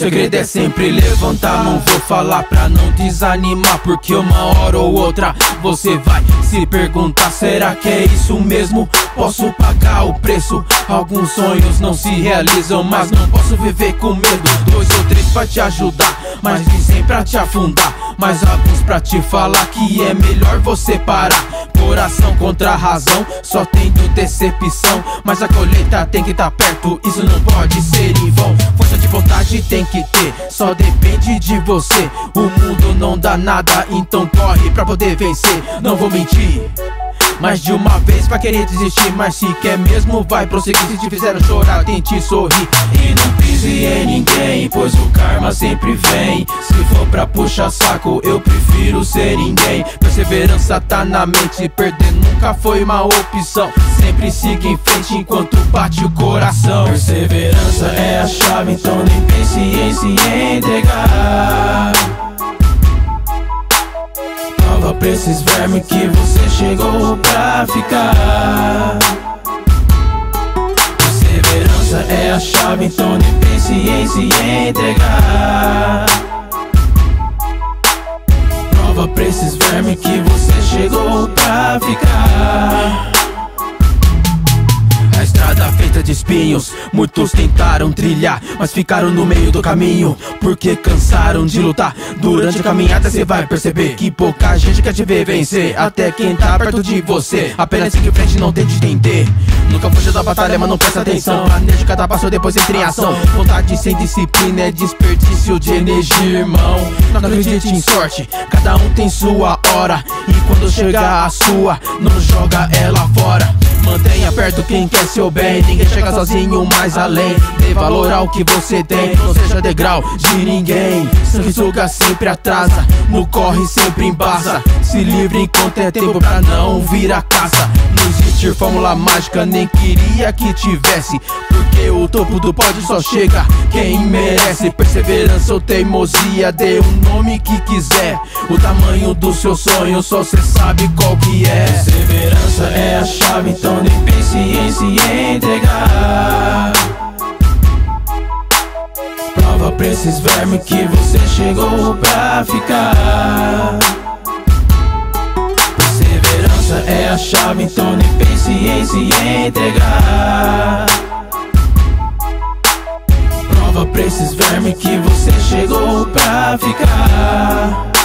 segredo é sempre levantar. Não vou falar pra não desanimar, porque uma hora ou outra você vai se perguntar: será que é isso mesmo? Posso pagar o preço? Alguns sonhos não se realizam, mas não posso viver com medo. 2 ou 3 pra te ajudar, mas dizem pra te afundar. Mas alguns pra te falar que é melhor você parar. Coração contra a razão, só tendo decepção. Mas a colheita tem que tá perto, isso não pode ser em vão. Força de vontade tem que ter, só depende de você. O mundo não dá nada, então corre pra poder vencer. Não vou mentir, mais de uma vez vai querer desistir, mas se quer mesmo vai prosseguir. Se te fizeram chorar, tente sorrir e não pise em ninguém, pois o karma sempre vem. Se for pra puxar saco, eu prefiro ser ninguém. Perseverança tá na mente, perder nunca foi uma opção. Sempre siga em frente enquanto bate o coração. Perseverança é a chave, então nem pense em se entregar. Prova pra esses vermes que você chegou pra ficar. Perseverança é a chave, então nem pense em se entregar. Prova pra esses vermes que você chegou pra ficar. A estrada feita de espinhos, muitos tentaram trilhar, mas ficaram no meio do caminho, porque cansaram de lutar. Durante a caminhada cê vai perceber que pouca gente quer te ver vencer, até quem tá perto de você. Apenas siga em frente, não tente entender. Nunca fuja da batalha, mas não presta atenção. Planeje cada passo, depois entre em ação. Vontade sem disciplina é desperdício de energia, irmão. Não acredite em sorte, cada um tem sua hora, e quando chegar a sua, não joga ela fora. Mantenha perto quem quer seu bem, ninguém chega sozinho mais além. Dê valor ao que você tem, não seja degrau de ninguém. Sanguessuga sempre atrasa, no corre sempre embaça. Se livre enquanto é tempo pra não vir a caça. Não existe fórmula mágica, nem queria que tivesse, porque o topo do pódio só chega quem merece. Perseverança ou teimosia, dê o nome que quiser. O tamanho do seu sonho só cê sabe qual que é. Perseverança é a chave, então nem pense em se entregar. Prova pra esses vermes que você chegou pra ficar. Perseverança é a chave, então nem pense em se entregar. Prova pra esses vermes que você chegou pra ficar.